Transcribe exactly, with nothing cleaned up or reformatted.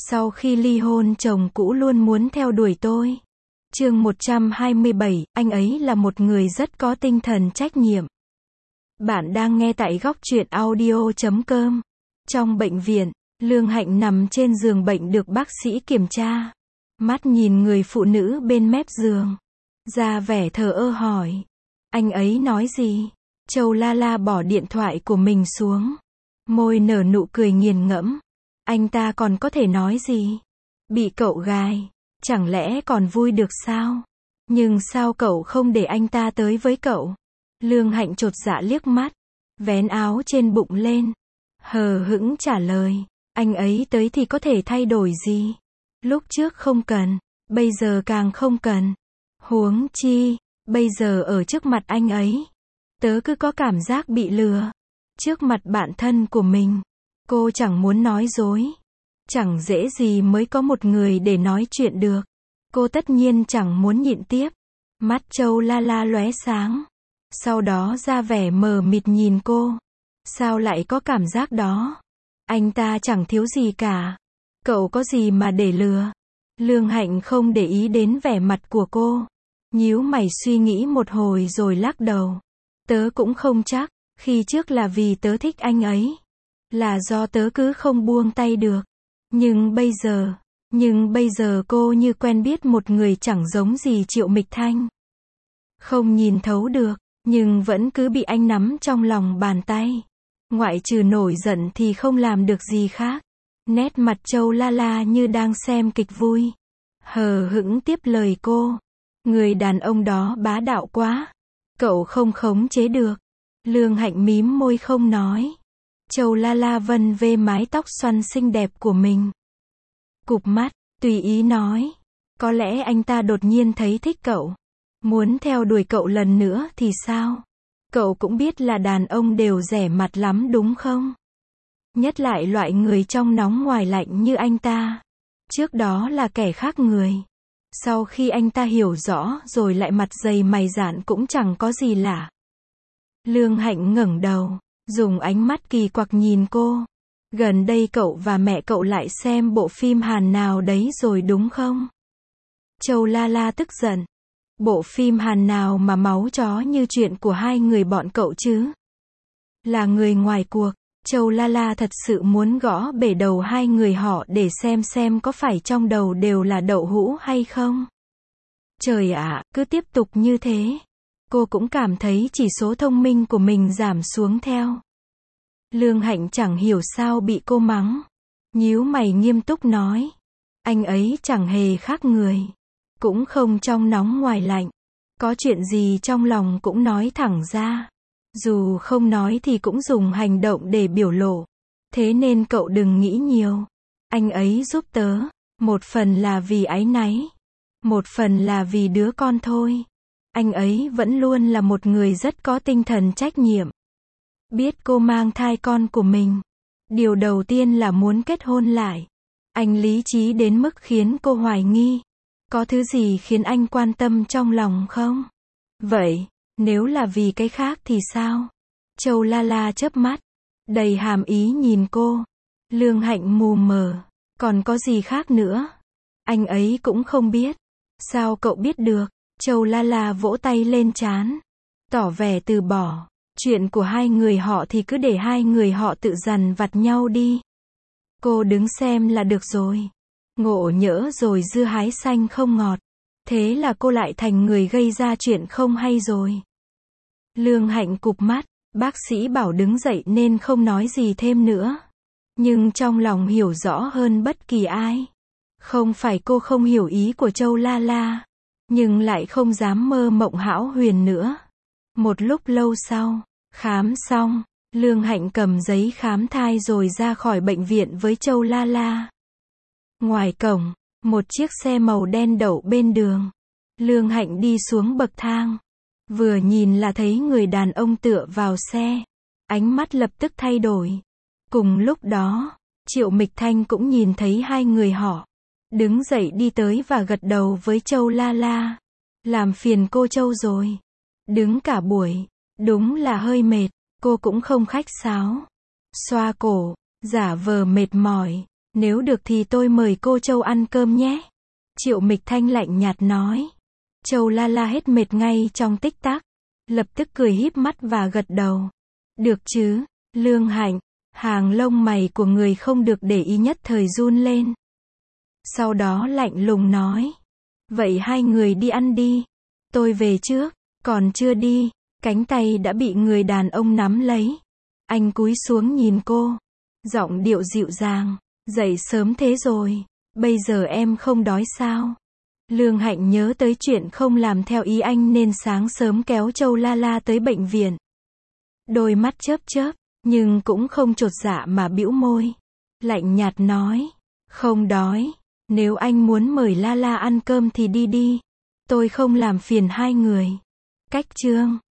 Sau khi ly hôn chồng cũ luôn muốn theo đuổi tôi. Chương một trăm hai mươi bảy, anh ấy là một người rất có tinh thần trách nhiệm. Bạn đang nghe tại góc truyện audio chấm com. Trong bệnh viện, Lương Hạnh nằm trên giường bệnh được bác sĩ kiểm tra. Mắt nhìn người phụ nữ bên mép giường. Ra vẻ thờ ơ hỏi. Anh ấy nói gì? Châu La La bỏ điện thoại của mình xuống. Môi nở nụ cười nghiền ngẫm. Anh ta còn có thể nói gì? Bị cậu gài, chẳng lẽ còn vui được sao? Nhưng sao cậu không để anh ta tới với cậu? Lương Hạnh chột dạ liếc mắt, vén áo trên bụng lên, hờ hững trả lời, anh ấy tới thì có thể thay đổi gì? Lúc trước không cần, bây giờ càng không cần. Huống chi, bây giờ ở trước mặt anh ấy, tớ cứ có cảm giác bị lừa. Trước mặt bạn thân của mình, cô chẳng muốn nói dối. Chẳng dễ gì mới có một người để nói chuyện được. Cô tất nhiên chẳng muốn nhịn tiếp. Mắt Châu La La lóe sáng. Sau đó ra vẻ mờ mịt nhìn cô. Sao lại có cảm giác đó? Anh ta chẳng thiếu gì cả. Cậu có gì mà để lừa? Lương Hạnh không để ý đến vẻ mặt của cô. Nhíu mày suy nghĩ một hồi rồi lắc đầu. Tớ cũng không chắc. Khi trước là vì tớ thích anh ấy. Là do tớ cứ không buông tay được. Nhưng bây giờ, nhưng bây giờ cô như quen biết một người chẳng giống gì Triệu Mịch Thanh. Không nhìn thấu được, nhưng vẫn cứ bị anh nắm trong lòng bàn tay. Ngoại trừ nổi giận thì không làm được gì khác. Nét mặt Châu La La như đang xem kịch vui. Hờ hững tiếp lời cô. Người đàn ông đó bá đạo quá. Cậu không khống chế được. Lương Hạnh mím môi không nói. Châu La La vân vê mái tóc xoăn xinh đẹp của mình. Cụp mắt, tùy ý nói. Có lẽ anh ta đột nhiên thấy thích cậu. Muốn theo đuổi cậu lần nữa thì sao? Cậu cũng biết là đàn ông đều rẻ mặt lắm đúng không? Nhất lại loại người trong nóng ngoài lạnh như anh ta. Trước đó là kẻ khác người. Sau khi anh ta hiểu rõ rồi lại mặt dày mày dạn cũng chẳng có gì lạ. Lương Hạnh ngẩng đầu. Dùng ánh mắt kỳ quặc nhìn cô. Gần đây cậu và mẹ cậu lại xem bộ phim Hàn nào đấy rồi đúng không? Châu La La tức giận. Bộ phim Hàn nào mà máu chó như chuyện của hai người bọn cậu chứ? Là người ngoài cuộc, Châu La La thật sự muốn gõ bể đầu hai người họ để xem xem có phải trong đầu đều là đậu hũ hay không? Trời ạ, cứ tiếp tục như thế. Cô cũng cảm thấy chỉ số thông minh của mình giảm xuống theo. Lương Hạnh chẳng hiểu sao bị cô mắng. Nhíu mày nghiêm túc nói. Anh ấy chẳng hề khác người. Cũng không trong nóng ngoài lạnh. Có chuyện gì trong lòng cũng nói thẳng ra. Dù không nói thì cũng dùng hành động để biểu lộ. Thế nên cậu đừng nghĩ nhiều. Anh ấy giúp tớ. Một phần là vì áy náy. Một phần là vì đứa con thôi. Anh ấy vẫn luôn là một người rất có tinh thần trách nhiệm. Biết cô mang thai con của mình. Điều đầu tiên là muốn kết hôn lại. Anh lý trí đến mức khiến cô hoài nghi. Có thứ gì khiến anh quan tâm trong lòng không? Vậy, nếu là vì cái khác thì sao? Châu La La chớp mắt. Đầy hàm ý nhìn cô. Lương Hạnh mù mờ. Còn có gì khác nữa? Anh ấy cũng không biết. Sao cậu biết được? Châu La La vỗ tay lên trán. Tỏ vẻ từ bỏ. Chuyện của hai người họ thì cứ để hai người họ tự dằn vặt nhau đi. Cô đứng xem là được rồi. Ngộ nhỡ rồi dưa hái xanh không ngọt. Thế là cô lại thành người gây ra chuyện không hay rồi. Lương Hạnh cụp mắt. Bác sĩ bảo đứng dậy nên không nói gì thêm nữa. Nhưng trong lòng hiểu rõ hơn bất kỳ ai. Không phải cô không hiểu ý của Châu La La. Nhưng lại không dám mơ mộng hão huyền nữa. Một lúc lâu sau, khám xong, Lương Hạnh cầm giấy khám thai rồi ra khỏi bệnh viện với Châu La La. Ngoài cổng, một chiếc xe màu đen đậu bên đường. Lương Hạnh đi xuống bậc thang. Vừa nhìn là thấy người đàn ông tựa vào xe. Ánh mắt lập tức thay đổi. Cùng lúc đó, Triệu Mịch Thanh cũng nhìn thấy hai người họ. Đứng dậy đi tới và gật đầu với Châu La La. Làm phiền cô Châu rồi. Đứng cả buổi. Đúng là hơi mệt. Cô cũng không khách sáo. Xoa cổ. Giả vờ mệt mỏi. Nếu được thì tôi mời cô Châu ăn cơm nhé. Triệu Mịch Thanh lạnh nhạt nói. Châu La La hết mệt ngay trong tích tắc. Lập tức cười híp mắt và gật đầu. Được chứ, Lương Hạnh. Hàng lông mày của người không được để ý nhất thời run lên. Sau đó lạnh lùng nói. Vậy hai người đi ăn đi. Tôi về trước. Còn chưa đi, cánh tay đã bị người đàn ông nắm lấy. Anh cúi xuống nhìn cô. Giọng điệu dịu dàng. Dậy sớm thế rồi. Bây giờ em không đói sao? Lương Hạnh nhớ tới chuyện không làm theo ý anh nên sáng sớm kéo Châu La La tới bệnh viện. Đôi mắt chớp chớp, nhưng cũng không chột dạ mà bĩu môi. Lạnh nhạt nói. Không đói. Nếu anh muốn mời La La ăn cơm thì đi đi. Tôi không làm phiền hai người. Cách chương